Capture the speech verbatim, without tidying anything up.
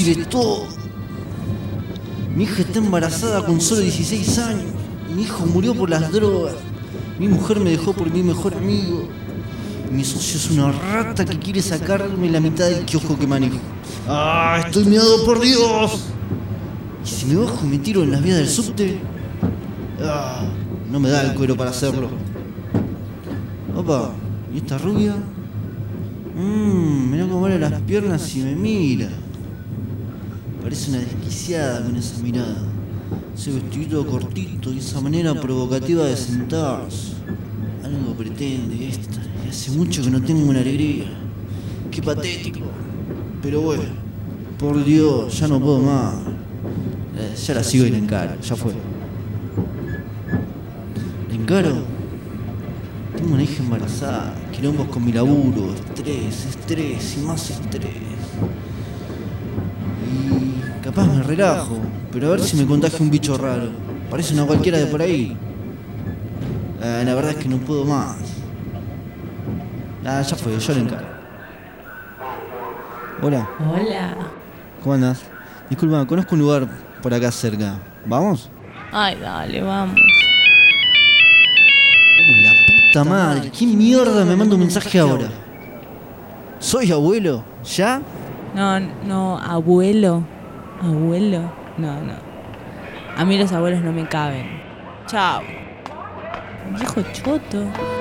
decirle todo. Mi hija está embarazada con solo dieciséis años. Mi hijo murió por las drogas. Mi mujer me dejó por mi mejor amigo. Mi socio es una rata que quiere sacarme la mitad del kiosco que manejo. ¡Ah! ¡Estoy miado por Dios! ¿Y si me bajo y me tiro en las vías del subte? ¡Ah! No me da el cuero para hacerlo. Opa, ¿y esta rubia? Mmm, mirá cómo abre las piernas y me mira. Parece una desquiciada con esa mirada. Ese vestidito cortito y esa manera provocativa de sentarse. Algo pretende esta, y hace mucho que no tengo una alegría. Qué patético. Pero bueno, por Dios, ya no puedo más. Eh, ya la sigo y la encaro, ya fue. ¿La encaro? Tengo una hija embarazada, quilombos con mi laburo, estrés, estrés y más estrés. Y capaz me relajo, pero a ver si me contagia un bicho raro. Parece una cualquiera de por ahí. Eh, la verdad es que no puedo más. Ah, ya fue, yo le encargo. Hola. Hola. ¿Cómo andás? Disculpa, conozco un lugar por acá cerca. ¿Vamos? Ay, dale, vamos. Uh, la puta madre, ¿quién mierda me manda un mensaje ahora? ¿Soy abuelo? ¿Ya? No, no, abuelo. Abuelo. No, no. A mí los abuelos no me caben. Chao. Viejo choto.